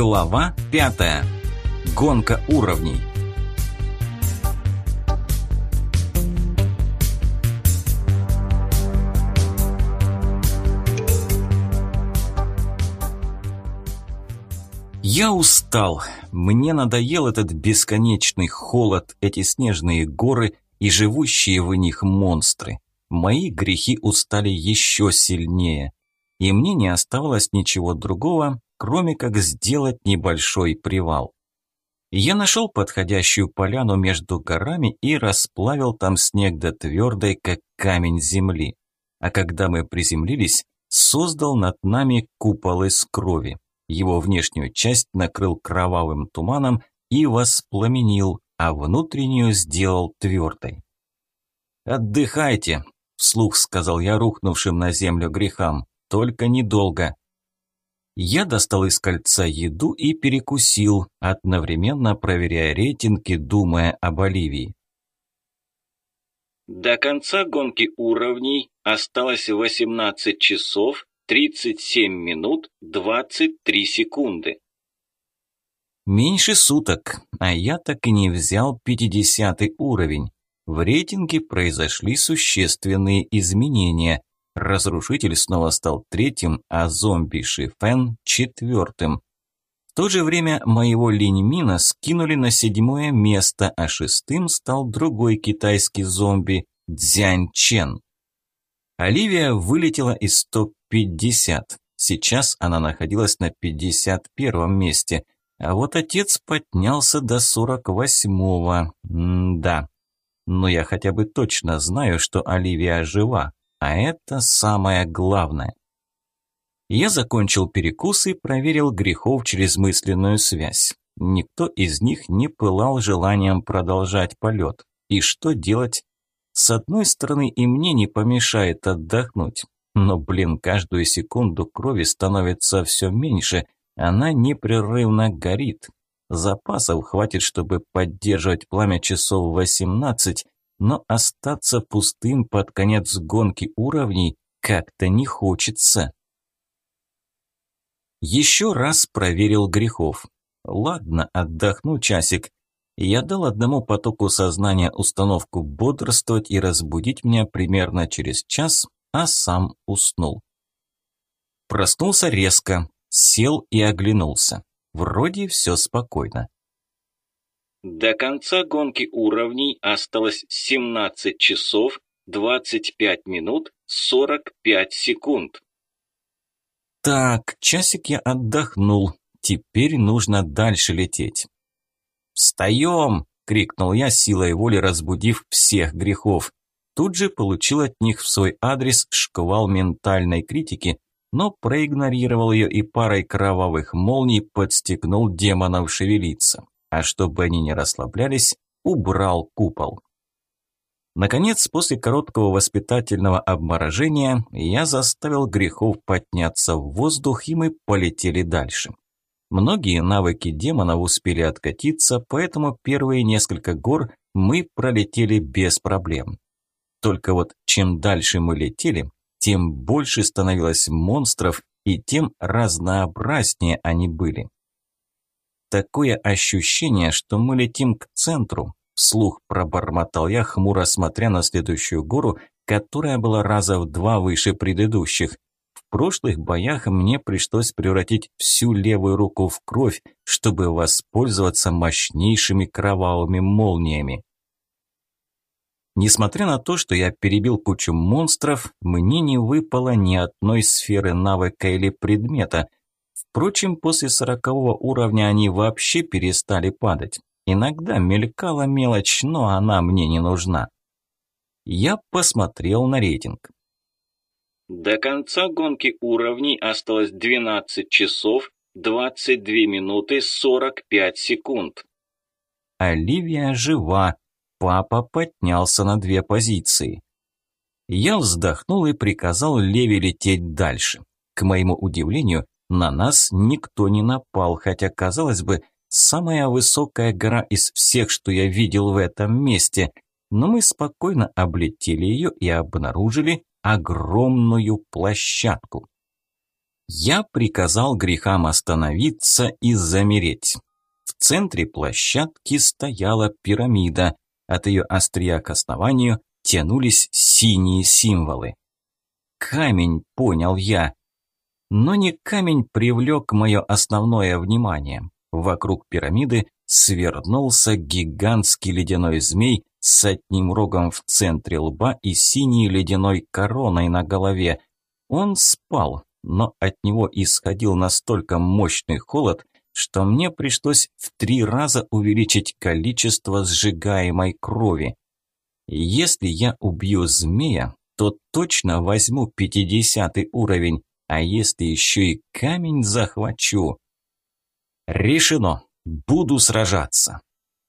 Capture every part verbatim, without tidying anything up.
Глава пятая. Гонка уровней. Я устал. Мне надоел этот бесконечный холод, эти снежные горы и живущие в них монстры. Мои грехи устали еще сильнее. И мне не оставалось ничего другого, кроме как сделать небольшой привал. Я нашел подходящую поляну между горами и расплавил там снег до твердой, как камень земли. А когда мы приземлились, создал над нами купол из крови. Его внешнюю часть накрыл кровавым туманом и воспламенил, а внутреннюю сделал твердой. «Отдыхайте», – вслух сказал я рухнувшим на землю грехам, – «только недолго». Я достал из кольца еду и перекусил, одновременно проверяя рейтинги, думая об Оливии. До конца гонки уровней осталось восемнадцать часов, тридцать семь минут, двадцать три секунды. Меньше суток, а я так и не взял пятидесятый уровень. В рейтинге произошли существенные изменения. Разрушитель снова стал третьим, а зомби Шифен – четвертым. В то же время моего Линьмина скинули на седьмое место, а шестым стал другой китайский зомби – Цзянь Чен. Оливия вылетела из топ пятьдесят. Сейчас она находилась на пятьдесят первом месте, а вот отец поднялся до сорок восьмого. М-да. Но я хотя бы точно знаю, что Оливия жива. А это самое главное. Я закончил перекус и проверил грехов через мысленную связь. Никто из них не пылал желанием продолжать полет. И что делать? С одной стороны, и мне не помешает отдохнуть. Но, блин, каждую секунду крови становится все меньше. Она непрерывно горит. Запасов хватит, чтобы поддерживать пламя часов восемнадцать, но остаться пустым под конец гонки уровней как-то не хочется. Еще раз проверил грехов. Ладно, отдохну часик. Я дал одному потоку сознания установку бодрствовать и разбудить меня примерно через час, а сам уснул. Проснулся резко, сел и оглянулся. Вроде все спокойно. До конца гонки уровней осталось семнадцать часов, двадцать пять минут, сорок пять секунд. Так, часик я отдохнул, теперь нужно дальше лететь. «Встаем!» – крикнул я, силой воли разбудив всех грехов. Тут же получил от них в свой адрес шквал ментальной критики, но проигнорировал ее и парой кровавых молний подстегнул демонов шевелиться. А чтобы они не расслаблялись, убрал купол. Наконец, после короткого воспитательного обморожения, я заставил грехов подняться в воздух, и мы полетели дальше. Многие навыки демонов успели откатиться, поэтому первые несколько гор мы пролетели без проблем. Только вот чем дальше мы летели, тем больше становилось монстров, и тем разнообразнее они были. Такое ощущение, что мы летим к центру, вслух пробормотал я, хмуро смотря на следующую гору, которая была раза в два выше предыдущих. В прошлых боях мне пришлось превратить всю левую руку в кровь, чтобы воспользоваться мощнейшими кровавыми молниями. Несмотря на то, что я перебил кучу монстров, мне не выпало ни одной сферы навыка или предмета. Впрочем, после сорокового уровня они вообще перестали падать. Иногда мелькала мелочь, но она мне не нужна. Я посмотрел на рейтинг. До конца гонки уровней осталось двенадцать часов, двадцать две минуты, сорок пять секунд. Оливия жива. Папа поднялся на две позиции. Я вздохнул и приказал Леве лететь дальше. К моему удивлению, на нас никто не напал, хотя, казалось бы, самая высокая гора из всех, что я видел в этом месте, но мы спокойно облетели ее и обнаружили огромную площадку. Я приказал грехам остановиться и замереть. В центре площадки стояла пирамида. От ее острия к основанию тянулись синие символы. Камень, понял я. Но не камень привлек мое основное внимание. Вокруг пирамиды свернулся гигантский ледяной змей с одним рогом в центре лба и синей ледяной короной на голове. Он спал, но от него исходил настолько мощный холод, что мне пришлось в три раза увеличить количество сжигаемой крови. Если я убью змея, то точно возьму пятидесятый уровень, а если еще и камень захвачу... Решено, буду сражаться.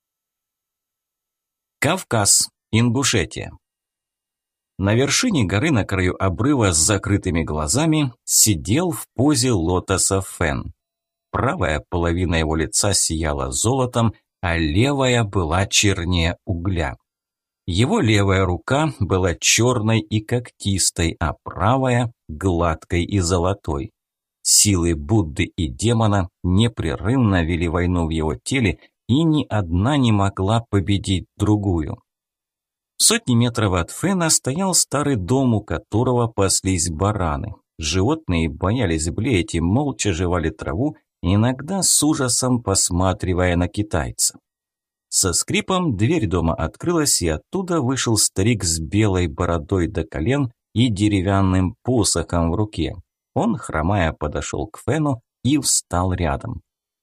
Кавказ, Ингушетия. На вершине горы на краю обрыва с закрытыми глазами сидел в позе лотоса Фен. Правая половина его лица сияла золотом, а левая была чернее угля. Его левая рука была черной и когтистой, а правая – гладкой и золотой. Силы Будды и демона непрерывно вели войну в его теле, и ни одна не могла победить другую. В сотни метров от Фена стоял старый дом, у которого паслись бараны. Животные боялись блеять и молча жевали траву, иногда с ужасом посматривая на китайца. Со скрипом дверь дома открылась, и оттуда вышел старик с белой бородой до колен и деревянным посохом в руке. Он, хромая, подошел к Фену и встал рядом.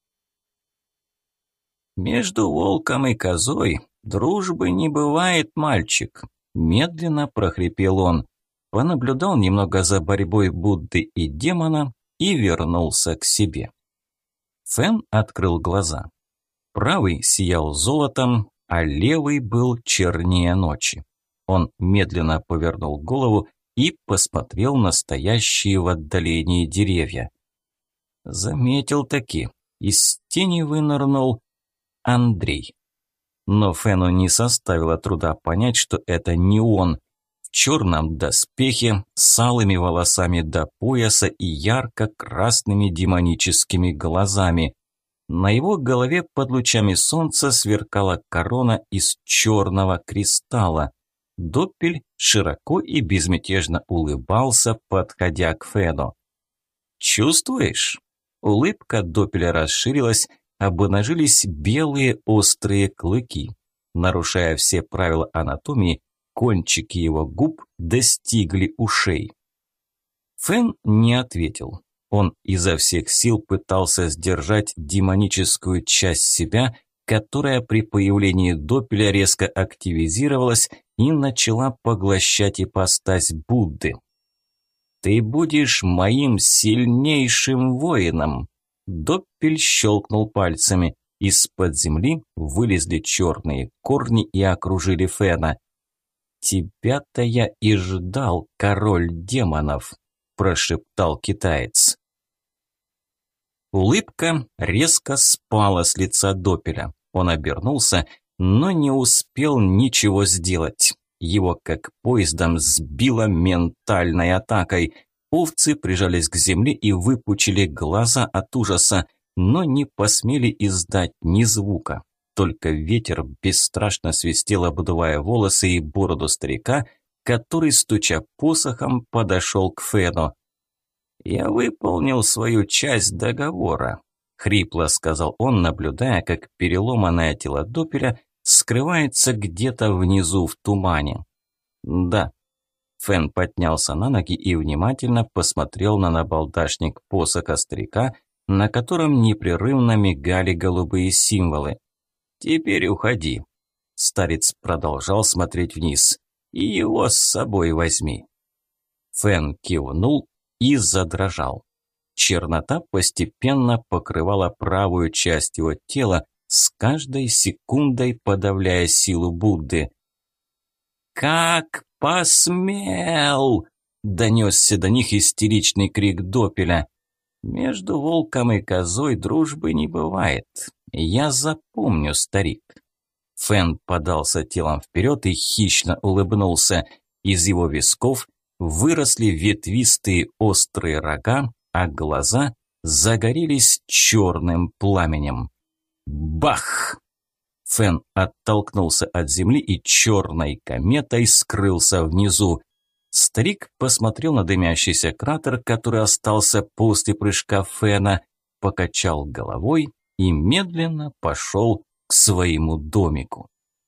«Между волком и козой дружбы не бывает, мальчик», – медленно прохрипел он, понаблюдал немного за борьбой Будды и демона и вернулся к себе. Фен открыл глаза. Правый сиял золотом, а левый был чернее ночи. Он медленно повернул голову и посмотрел на стоящие в отдалении деревья. Заметил таки, из тени вынырнул Андрей. Но Фену не составило труда понять, что это не он. В черном доспехе, с алыми волосами до пояса и ярко-красными демоническими глазами. На его голове под лучами солнца сверкала корона из черного кристалла. Доппель широко и безмятежно улыбался, подходя к Фену. «Чувствуешь?» Улыбка Доппеля расширилась, обнажились белые острые клыки. Нарушая все правила анатомии, кончики его губ достигли ушей. Фен не ответил. Он изо всех сил пытался сдержать демоническую часть себя, которая при появлении Доппеля резко активизировалась и начала поглощать ипостась Будды. «Ты будешь моим сильнейшим воином!» Доппель щелкнул пальцами. Из-под земли вылезли черные корни и окружили Фена. «Тебя-то я и ждал, король демонов!» – прошептал китаец. Улыбка резко спала с лица Доппеля. Он обернулся, но не успел ничего сделать. Его как поездом сбило ментальной атакой. Овцы прижались к земле и выпучили глаза от ужаса, но не посмели издать ни звука. Только ветер бесстрашно свистел, обдувая волосы и бороду старика, который, стуча посохом, подошел к Фену. «Я выполнил свою часть договора», – хрипло сказал он, наблюдая, как переломанное тело Доппеля скрывается где-то внизу в тумане. «Да». Фен поднялся на ноги и внимательно посмотрел на набалдашник посоха старика, на котором непрерывно мигали голубые символы. «Теперь уходи». Старец продолжал смотреть вниз. «И его с собой возьми». Фен кивнул и задрожал. Чернота постепенно покрывала правую часть его тела, с каждой секундой подавляя силу Будды. «Как посмел!» – донесся до них истеричный крик Доппеля. «Между волком и козой дружбы не бывает. Я запомню, старик». Фен подался телом вперед и хищно улыбнулся. Из его висков выросли ветвистые острые рога, а глаза загорелись черным пламенем. Бах! Фен оттолкнулся от земли и черной кометой скрылся внизу. Старик посмотрел на дымящийся кратер, который остался после прыжка Фена, покачал головой и медленно пошел к своему домику.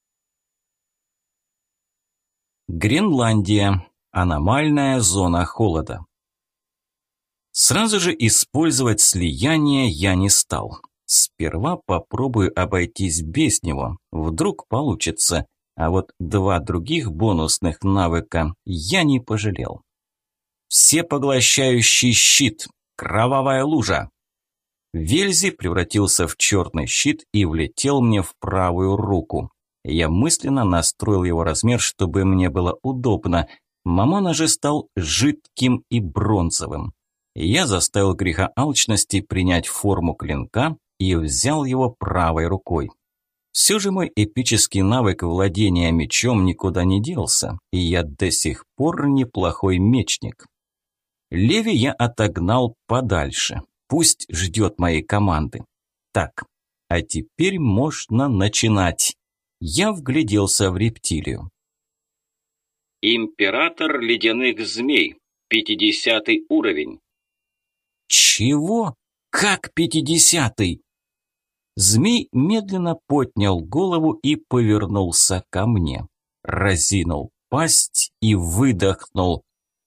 Гренландия. Аномальная зона холода. Сразу же использовать слияние я не стал. Сперва попробую обойтись без него, вдруг получится, а вот два других бонусных навыка я не пожалел. Всепоглощающий щит, кровавая лужа. Вельзи превратился в черный щит и влетел мне в правую руку. Я мысленно настроил его размер, чтобы мне было удобно. Мамона же стал жидким и бронзовым. Я заставил греха алчности принять форму клинка и взял его правой рукой. Все же мой эпический навык владения мечом никуда не делся, и я до сих пор неплохой мечник. Леви я отогнал подальше, пусть ждет моей команды. Так, а теперь можно начинать. Я вгляделся в рептилию. Император ледяных змей, пятидесятый уровень. Чего? Как пятидесятый? Змей медленно поднял голову и повернулся ко мне. Разинул пасть и выдохнул.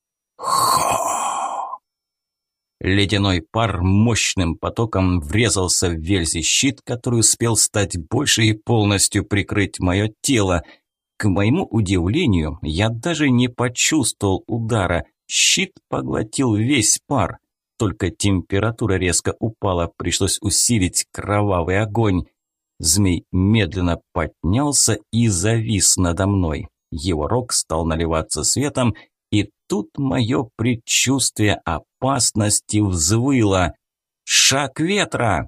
Хо! Ледяной пар мощным потоком врезался в Вельзи щит, который успел стать больше и полностью прикрыть мое тело. К моему удивлению, я даже не почувствовал удара. Щит поглотил весь пар. Только температура резко упала, пришлось усилить кровавый огонь. Змей медленно поднялся и завис надо мной. Его рог стал наливаться светом, и тут мое предчувствие опасности взвыло. Шаг ветра!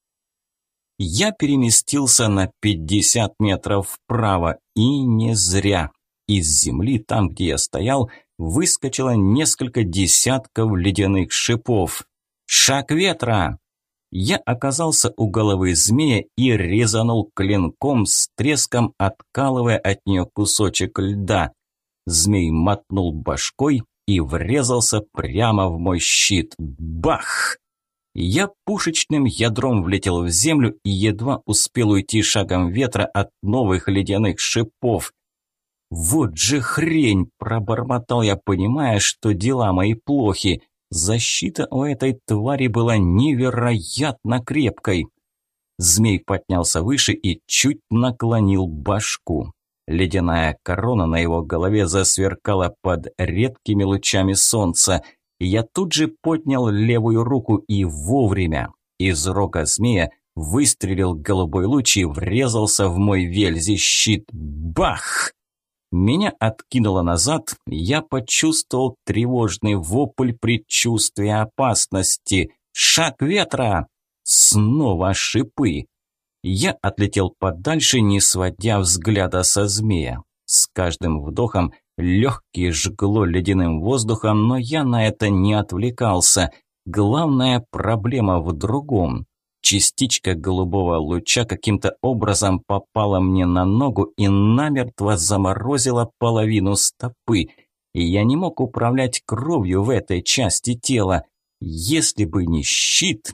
Я переместился на пятьдесят метров вправо, и не зря. Из земли, там, где я стоял, выскочило несколько десятков ледяных шипов. Шаг ветра! Я оказался у головы змея и резанул клинком, с треском откалывая от нее кусочек льда. Змей мотнул башкой и врезался прямо в мой щит. Бах! Я пушечным ядром влетел в землю и едва успел уйти шагом ветра от новых ледяных шипов. «Вот же хрень!» – пробормотал я, понимая, что дела мои плохи. Защита у этой твари была невероятно крепкой. Змей поднялся выше и чуть наклонил башку. Ледяная корона на его голове засверкала под редкими лучами солнца. Я тут же поднял левую руку и вовремя. Из рога змея выстрелил голубой луч и врезался в мой Вельзи щит. Бах! Меня откинуло назад, я почувствовал тревожный вопль предчувствия опасности. Шаг ветра! Снова шипы! Я отлетел подальше, не сводя взгляда со змея. С каждым вдохом легкие жгло ледяным воздухом, но я на это не отвлекался. Главная проблема в другом. Частичка голубого луча каким-то образом попала мне на ногу и намертво заморозила половину стопы. И я не мог управлять кровью в этой части тела. Если бы не щит...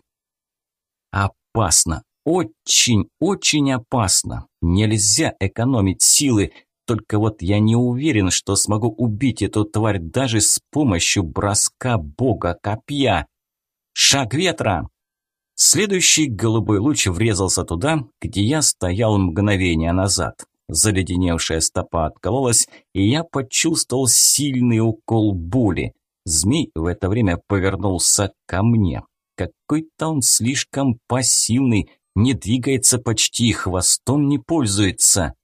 Опасно. Очень, очень опасно. Нельзя экономить силы. Только вот я не уверен, что смогу убить эту тварь даже с помощью броска бога копья. Шаг ветра! Следующий голубой луч врезался туда, где я стоял мгновение назад. Заледеневшая стопа откололась, и я почувствовал сильный укол боли. Змей в это время повернулся ко мне. Какой-то он слишком пассивный, не двигается почти и хвостом не пользуется.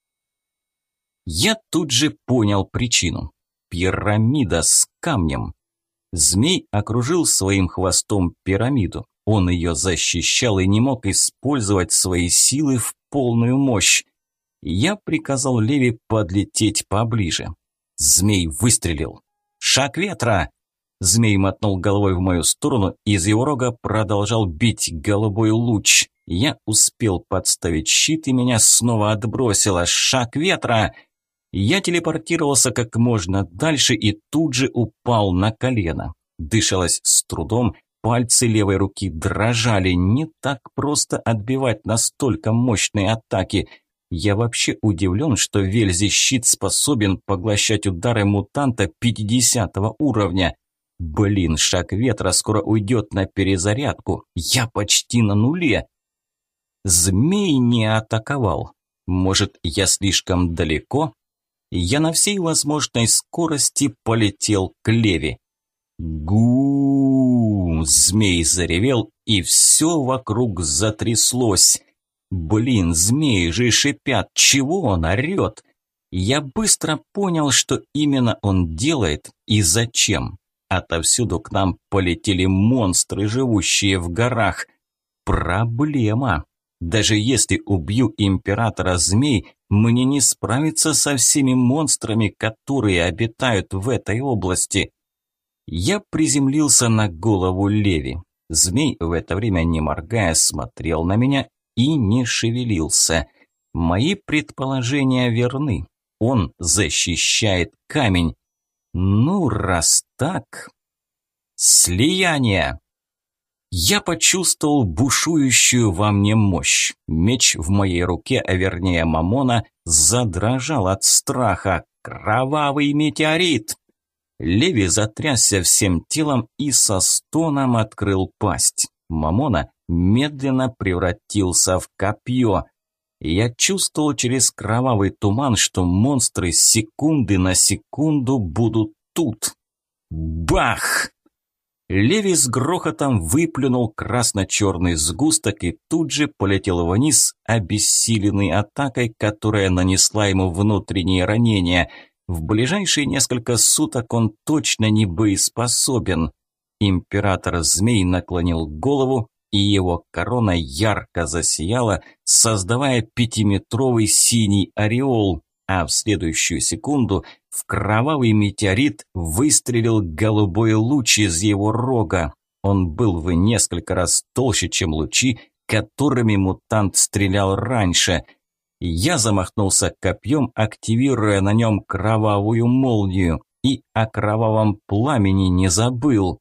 Я тут же понял причину. Пирамида с камнем. Змей окружил своим хвостом пирамиду. Он ее защищал и не мог использовать свои силы в полную мощь. Я приказал Леви подлететь поближе. Змей выстрелил. Шаг ветра! Змей мотнул головой в мою сторону, из его рога продолжал бить голубой луч. Я успел подставить щит, и меня снова отбросило. Шаг ветра! Я телепортировался как можно дальше и тут же упал на колено. Дышалось с трудом, пальцы левой руки дрожали. Не так просто отбивать настолько мощные атаки. Я вообще удивлен, что Вельзи щит способен поглощать удары мутанта пятидесятого уровня. Блин, шаг ветра скоро уйдет на перезарядку. Я почти на нуле. Змей не атаковал. Может, я слишком далеко? Я на всей возможной скорости полетел к Леви. Гу! Змей заревел, и все вокруг затряслось. Блин, змеи же шипят, чего он орет? Я быстро понял, что именно он делает и зачем. Отовсюду к нам полетели монстры, живущие в горах. Проблема. Даже если убью императора змей, мне не справиться со всеми монстрами, которые обитают в этой области. Я приземлился на голову Леви. Змей в это время, не моргая, смотрел на меня и не шевелился. Мои предположения верны. Он защищает камень. Ну, раз так... Слияние! Я почувствовал бушующую во мне мощь. Меч в моей руке, а вернее Мамона, задрожал от страха. Кровавый метеорит! Леви затрясся всем телом и со стоном открыл пасть. Мамона медленно превратился в копье. Я чувствовал через кровавый туман, что монстры секунды на секунду будут тут. Бах! Леви с грохотом выплюнул красно-черный сгусток и тут же полетел вниз, обессиленный атакой, которая нанесла ему внутренние ранения. В ближайшие несколько суток он точно не боеспособен. Император змей наклонил голову, и его корона ярко засияла, создавая пятиметровый синий ореол, а в следующую секунду в кровавый метеорит выстрелил голубой луч из его рога. Он был в несколько раз толще, чем лучи, которыми мутант стрелял раньше. Я замахнулся копьем, активируя на нем кровавую молнию, и о кровавом пламени не забыл.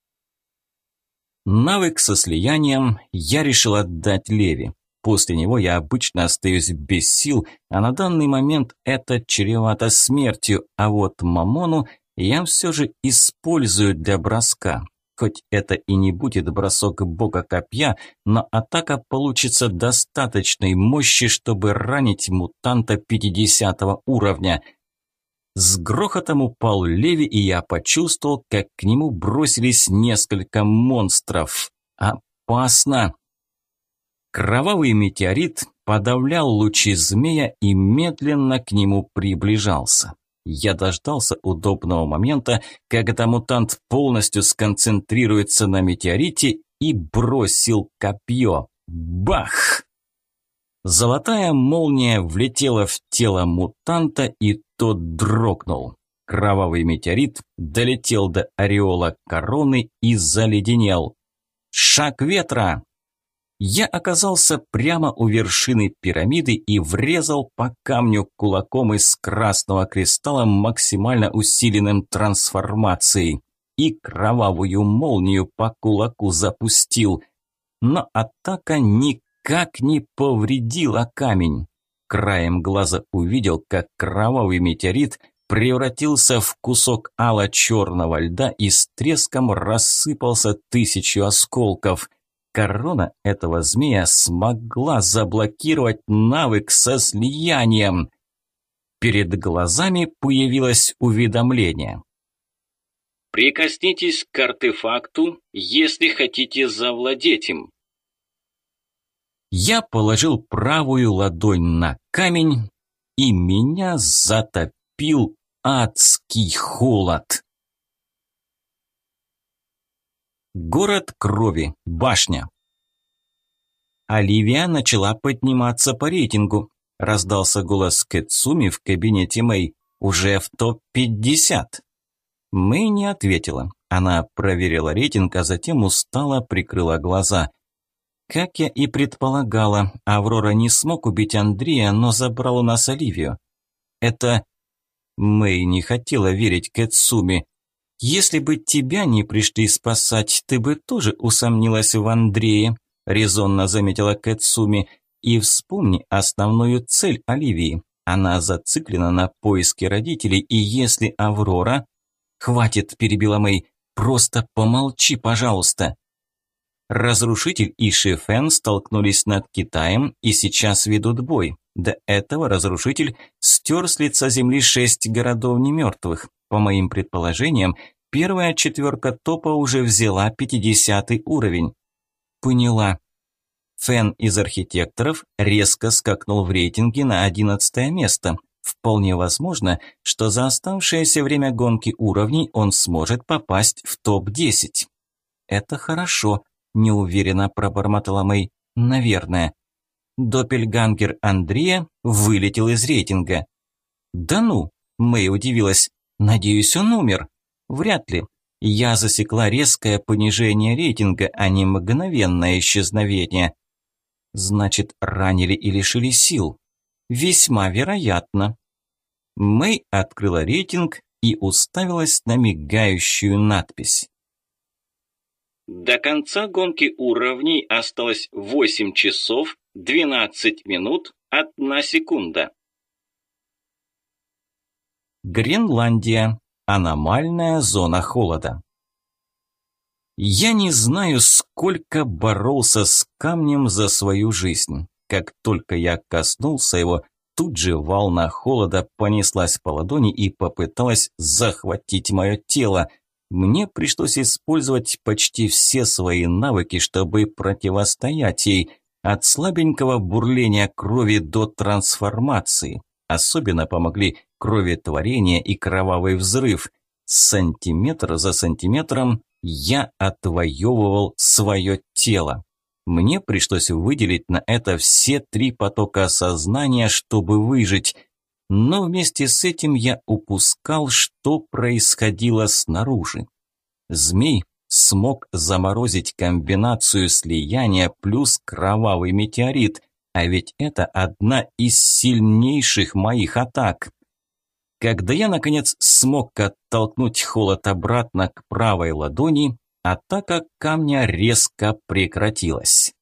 Навык со слиянием я решил отдать Леви. После него я обычно остаюсь без сил, а на данный момент это чревато смертью, а вот Мамону я все же использую для броска. Хоть это и не будет бросок бога копья, но атака получится достаточной мощи, чтобы ранить мутанта пятидесятого уровня. С грохотом упал Леви, и я почувствовал, как к нему бросились несколько монстров. Опасно! Кровавый метеорит подавлял лучи змея и медленно к нему приближался. Я дождался удобного момента, когда мутант полностью сконцентрируется на метеорите и бросил копье. Бах! Золотая молния влетела в тело мутанта, и тот дрогнул. Кровавый метеорит долетел до ореола короны и заледенел. Шаг ветра! Я оказался прямо у вершины пирамиды и врезал по камню кулаком из красного кристалла максимально усиленным трансформацией. И кровавую молнию по кулаку запустил. Но атака никак не повредила камень. Краем глаза увидел, как кровавый метеорит превратился в кусок ало-черного льда и с треском рассыпался тысячу осколков. Корона этого змея смогла заблокировать навык со слиянием. Перед глазами появилось уведомление. Прикоснитесь к артефакту, если хотите завладеть им. Я положил правую ладонь на камень, и меня затопил адский холод. Город крови, башня. Оливия начала подниматься по рейтингу. Раздался голос Кэцуми в кабинете Мэй. Уже в топ пятьдесят. Мэй не ответила. Она проверила рейтинг, а затем устало прикрыла глаза. Как я и предполагала, Аврора не смог убить Андрея, но забрал у нас Оливию. Это... Мэй не хотела верить Кэцуми. «Если бы тебя не пришли спасать, ты бы тоже усомнилась в Андрее», – резонно заметила Кэцуми. «И вспомни основную цель Оливии. Она зациклена на поиске родителей, и если Аврора...» «Хватит», – перебила Мэй, – «просто помолчи, пожалуйста». Разрушитель и Шифен столкнулись над Китаем и сейчас ведут бой. До этого Разрушитель стер с лица земли шесть городов немертвых. По моим предположениям, первая четверка топа уже взяла пятидесятый уровень. Поняла. Фэн из архитекторов резко скакнул в рейтинге на одиннадцатое место. Вполне возможно, что за оставшееся время гонки уровней он сможет попасть в топ десять. Это хорошо. Неуверенно пробормотала Мэй. Наверное. Доппельгангер Андрея вылетел из рейтинга. Да ну, Мэй удивилась. Надеюсь, он умер. Вряд ли. Я засекла резкое понижение рейтинга, а не мгновенное исчезновение. Значит, ранили и лишили сил. Весьма вероятно. Мэй открыла рейтинг и уставилась на мигающую надпись. До конца гонки уровней осталось восемь часов двенадцать минут одна секунда. Гренландия. Аномальная зона холода. Я не знаю, сколько боролся с камнем за свою жизнь. Как только я коснулся его, тут же волна холода понеслась по ладони и попыталась захватить мое тело. Мне пришлось использовать почти все свои навыки, чтобы противостоять ей, от слабенького бурления крови до трансформации. Особенно помогли кроветворение и кровавый взрыв. Сантиметр за сантиметром я отвоевывал свое тело. Мне пришлось выделить на это все три потока сознания, чтобы выжить. Но вместе с этим я упускал, что происходило снаружи. Змей смог заморозить комбинацию слияния плюс кровавый метеорит, а ведь это одна из сильнейших моих атак. Когда я, наконец, смог оттолкнуть холод обратно к правой ладони, атака камня резко прекратилась.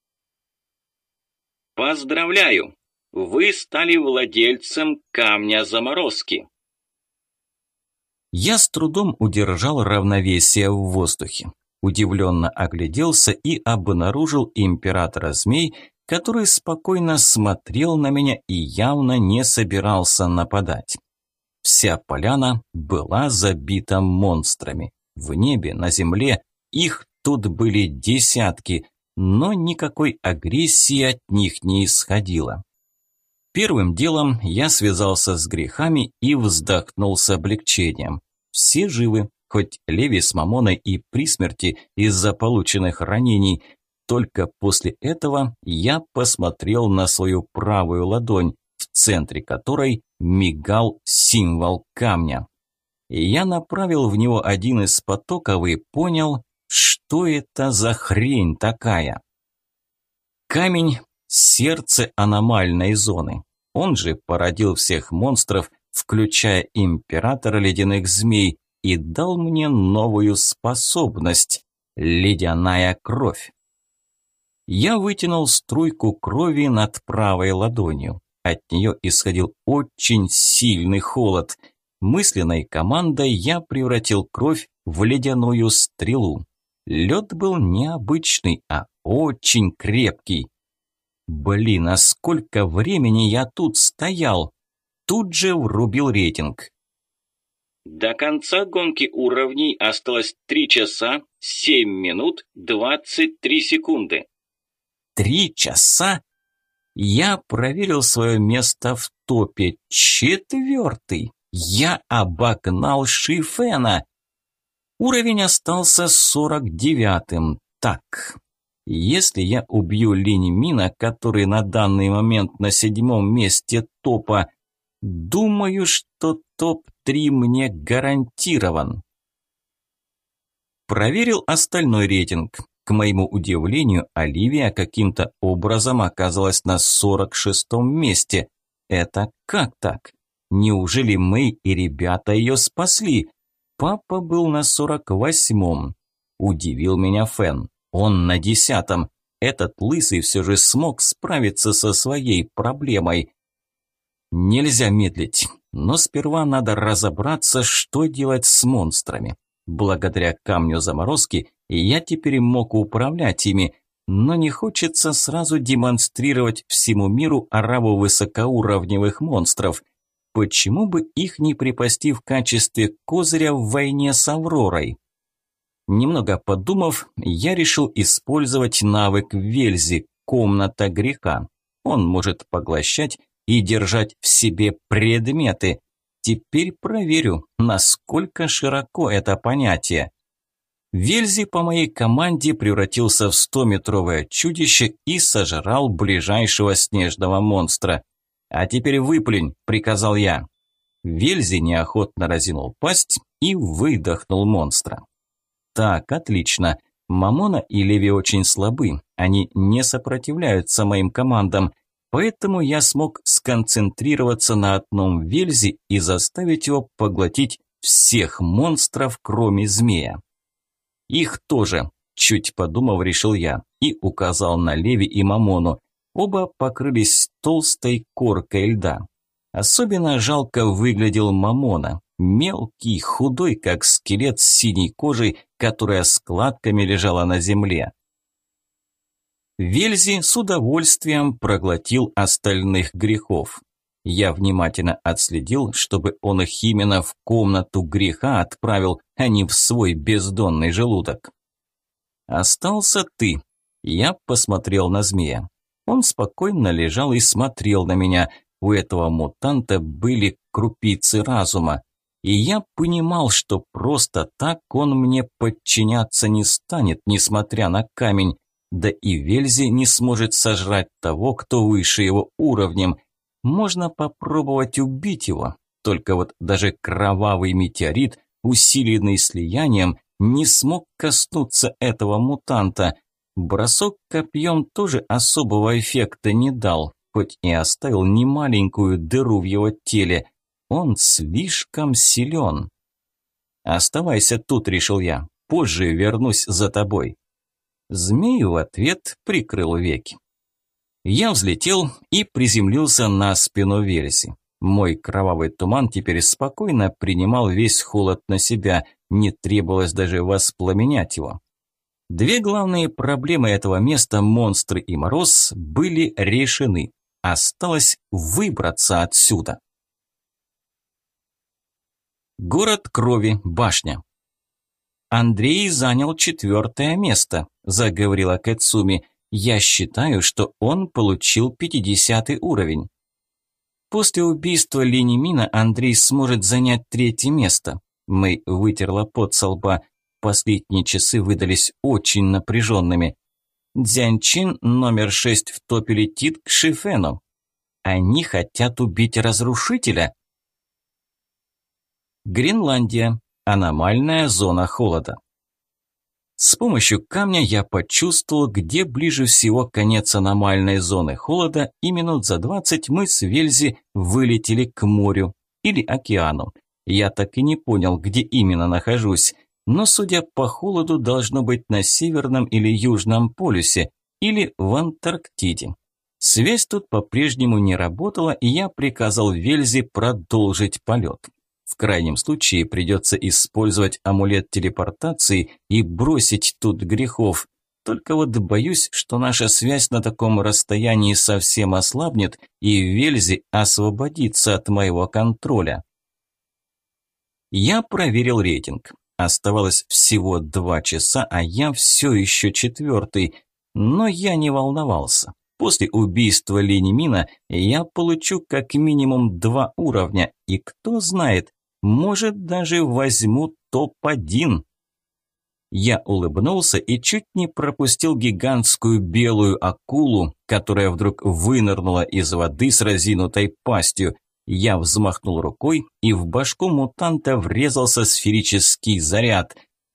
Поздравляю! Вы стали владельцем камня заморозки. Я с трудом удержал равновесие в воздухе. Удивленно огляделся и обнаружил императора змей, который спокойно смотрел на меня и явно не собирался нападать. Вся поляна была забита монстрами. В небе, на земле их тут были десятки, но никакой агрессии от них не исходило. Первым делом я связался с грехами и вздохнул с облегчением. Все живы, хоть Леви с Мамоной и при смерти из-за полученных ранений. Только после этого я посмотрел на свою правую ладонь, в центре которой мигал символ камня. Я направил в него один из потоков и понял, что это за хрень такая. Камень – сердце аномальной зоны. Он же породил всех монстров, включая императора ледяных змей, и дал мне новую способность – ледяная кровь. Я вытянул струйку крови над правой ладонью. От нее исходил очень сильный холод. Мысленной командой я превратил кровь в ледяную стрелу. Лед был не обычный, а очень крепкий. Блин, а сколько времени я тут стоял? Тут же врубил рейтинг. До конца гонки уровней осталось три часа семь минут двадцать три секунды. Три часа? Я проверил свое место в топе. Четвертый. Я обогнал Шифена. Уровень остался сорок девятым. Так, если я убью Линь Мина, который на данный момент на седьмом месте топа, думаю, что топ три мне гарантирован. Проверил остальной рейтинг. К моему удивлению, Оливия каким-то образом оказалась на сорок шестом месте. Это как так? Неужели Мэй и ребята ее спасли? Папа был на сорок восьмом. Удивил меня Фэн. Он на десятом. Этот лысый все же смог справиться со своей проблемой. Нельзя медлить, но сперва надо разобраться, что делать с монстрами. Благодаря камню заморозки я теперь мог управлять ими, но не хочется сразу демонстрировать всему миру ораву высокоуровневых монстров. Почему бы их не припасти в качестве козыря в войне с Авророй? Немного подумав, я решил использовать навык Вельзи «Комната греха». Он может поглощать и держать в себе предметы. Теперь проверю, насколько широко это понятие. Вельзи по моей команде превратился в стометровое чудище и сожрал ближайшего снежного монстра. «А теперь выплюнь», – приказал я. Вельзи неохотно разинул пасть и выдохнул монстра. Так, отлично. Мамона и Леви очень слабы, они не сопротивляются моим командам, поэтому я смог сконцентрироваться на одном Вельзе и заставить его поглотить всех монстров, кроме змея. Их тоже, чуть подумав, решил я и указал на Леви и Мамону. Оба покрылись толстой коркой льда. Особенно жалко выглядел Мамона. Мелкий, худой, как скелет с синей кожей, которая складками лежала на земле. Вельзи с удовольствием проглотил остальных грехов. Я внимательно отследил, чтобы он их именно в комнату греха отправил, а не в свой бездонный желудок. «Остался ты». Я посмотрел на змея. Он спокойно лежал и смотрел на меня. У этого мутанта были крупицы разума. И я понимал, что просто так он мне подчиняться не станет, несмотря на камень. Да и Вельзи не сможет сожрать того, кто выше его уровнем. Можно попробовать убить его. Только вот даже кровавый метеорит, усиленный слиянием, не смог коснуться этого мутанта. Бросок копьем тоже особого эффекта не дал, хоть и оставил немаленькую дыру в его теле. Он слишком силен. «Оставайся тут», – решил я. «Позже вернусь за тобой». Змей в ответ прикрыл веки. Я взлетел и приземлился на спину Вельзи. Мой кровавый туман теперь спокойно принимал весь холод на себя, не требовалось даже воспламенять его. Две главные проблемы этого места, монстры и мороз, были решены. Осталось выбраться отсюда. Город крови, башня. «Андрей занял четвертое место», – заговорила Кэцуми. «Я считаю, что он получил пятидесятый уровень». «После убийства Лени Мина Андрей сможет занять третье место». Мэй вытерла пот со лба. Последние часы выдались очень напряженными. Дзянчин номер шесть в топе летит к Шифену. Они хотят убить разрушителя. Гренландия. Аномальная зона холода. С помощью камня я почувствовал, где ближе всего конец аномальной зоны холода, и минут за двадцать мы с Вельзи вылетели к морю или океану. Я так и не понял, где именно нахожусь, но, судя по холоду, должно быть на Северном или Южном полюсе, или в Антарктиде. Связь тут по-прежнему не работала, и я приказал Вельзи продолжить полет. В крайнем случае придется использовать амулет телепортации и бросить тут грехов. Только вот боюсь, что наша связь на таком расстоянии совсем ослабнет, и Вельзи освободится от моего контроля. Я проверил рейтинг. Оставалось всего два часа, а я все еще четвертый. Но я не волновался. После убийства Лени Мина я получу как минимум два уровня, и кто знает, может, даже возьму топ один. Я улыбнулся и чуть не пропустил гигантскую белую акулу, которая вдруг вынырнула из воды с разинутой пастью. Я взмахнул рукой, и в башку мутанта врезался сферический заряд.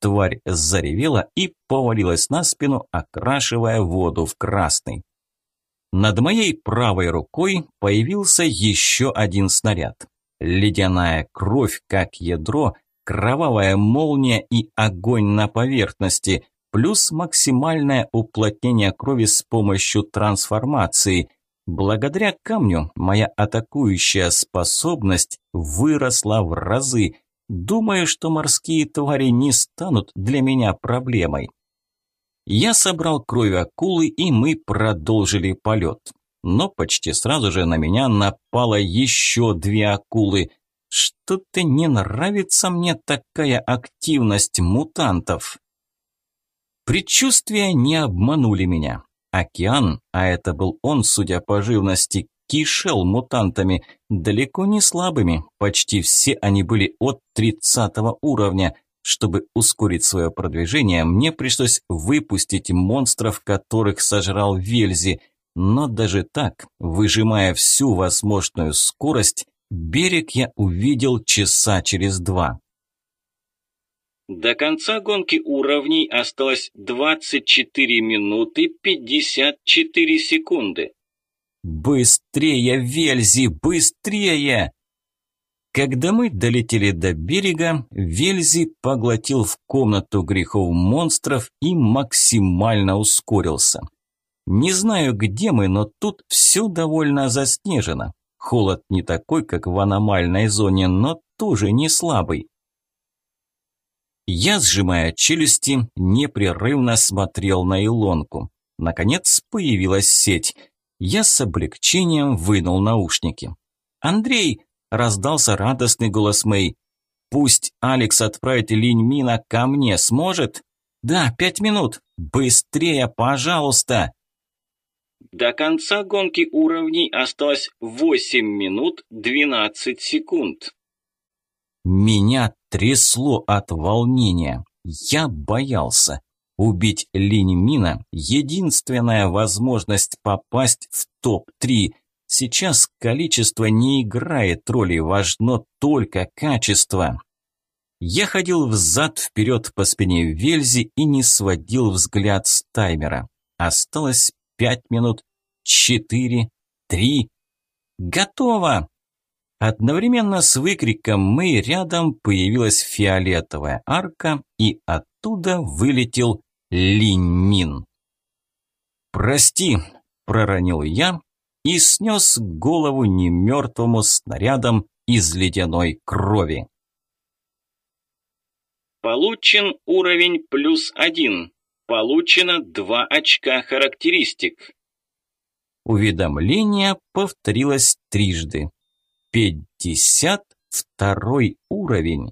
Тварь заревела и повалилась на спину, окрашивая воду в красный. Над моей правой рукой появился еще один снаряд. Ледяная кровь, как ядро, кровавая молния и огонь на поверхности, плюс максимальное уплотнение крови с помощью трансформации. Благодаря камню моя атакующая способность выросла в разы. Думаю, что морские твари не станут для меня проблемой. Я собрал кровь акулы, и мы продолжили полет. Но почти сразу же на меня напало еще две акулы. Что-то не нравится мне такая активность мутантов. Предчувствия не обманули меня. Океан, а это был он, судя по живности, кишел мутантами, далеко не слабыми, почти все они были от тридцатого уровня. Чтобы ускорить свое продвижение, мне пришлось выпустить монстров, которых сожрал Вельзи, но даже так, выжимая всю возможную скорость, берег я увидел часа через два. До конца гонки уровней осталось двадцать четыре минуты пятьдесят четыре секунды. «Быстрее, Вельзи, быстрее!» Когда мы долетели до берега, Вельзи поглотил в комнату грехов монстров и максимально ускорился. Не знаю, где мы, но тут все довольно заснежено. Холод не такой, как в аномальной зоне, но тоже не слабый. Я, сжимая челюсти, непрерывно смотрел на Илонку. Наконец появилась сеть. Я с облегчением вынул наушники. «Андрей!» – раздался радостный голос Мэй. «Пусть Алекс отправит Линь Мина ко мне, сможет?» «Да, пять минут. Быстрее, пожалуйста!» До конца гонки уровней осталось восемь минут двенадцать секунд. Меня трясло от волнения. Я боялся. Убить Линь Мина – единственная возможность попасть в топ три. Сейчас количество не играет роли, важно только качество. Я ходил взад-вперед по спине Вельзи и не сводил взгляд с таймера. Осталось пять минут, четыре, три. Готово! Одновременно с выкриком «Мы» рядом появилась фиолетовая арка, и оттуда вылетел Линь Мин. «Прости», – проронил я и снес голову немертвому снарядом из ледяной крови. Получен уровень плюс один. Получено два очка характеристик. Уведомление повторилось трижды. пятьдесят второй уровень.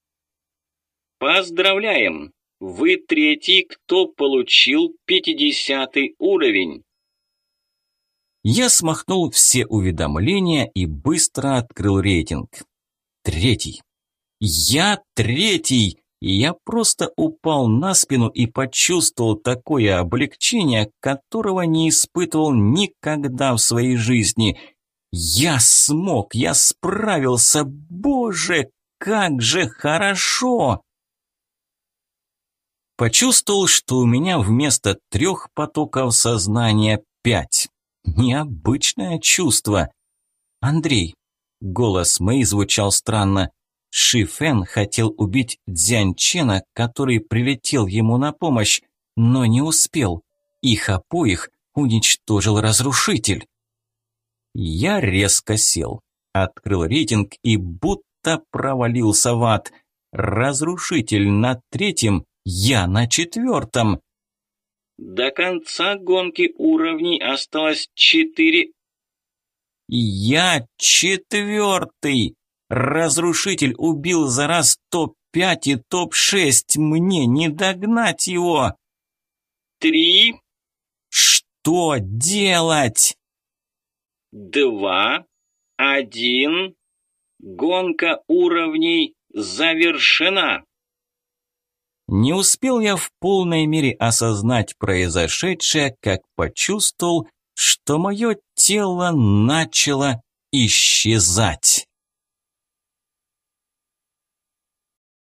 Поздравляем! Вы третий, кто получил пятидесятый уровень. Я смахнул все уведомления и быстро открыл рейтинг. Третий. Я третий! И я просто упал на спину и почувствовал такое облегчение, которого не испытывал никогда в своей жизни. Я смог, я справился, боже, как же хорошо! Почувствовал, что у меня вместо трех потоков сознания пять. Необычное чувство. Андрей, голос Мэй звучал странно. Ши Фэн хотел убить Цзянь Чена, который прилетел ему на помощь, но не успел. Их обоих уничтожил разрушитель. Я резко сел, открыл рейтинг и будто провалился в ад. Разрушитель на третьем, я на четвертом. До конца гонки уровней осталось четыре. Я четвертый. Разрушитель убил за раз топ пять и топ шесть. Мне не догнать его. Три. Что делать? Два. Один. Гонка уровней завершена. Не успел я в полной мере осознать произошедшее, как почувствовал, что мое тело начало исчезать.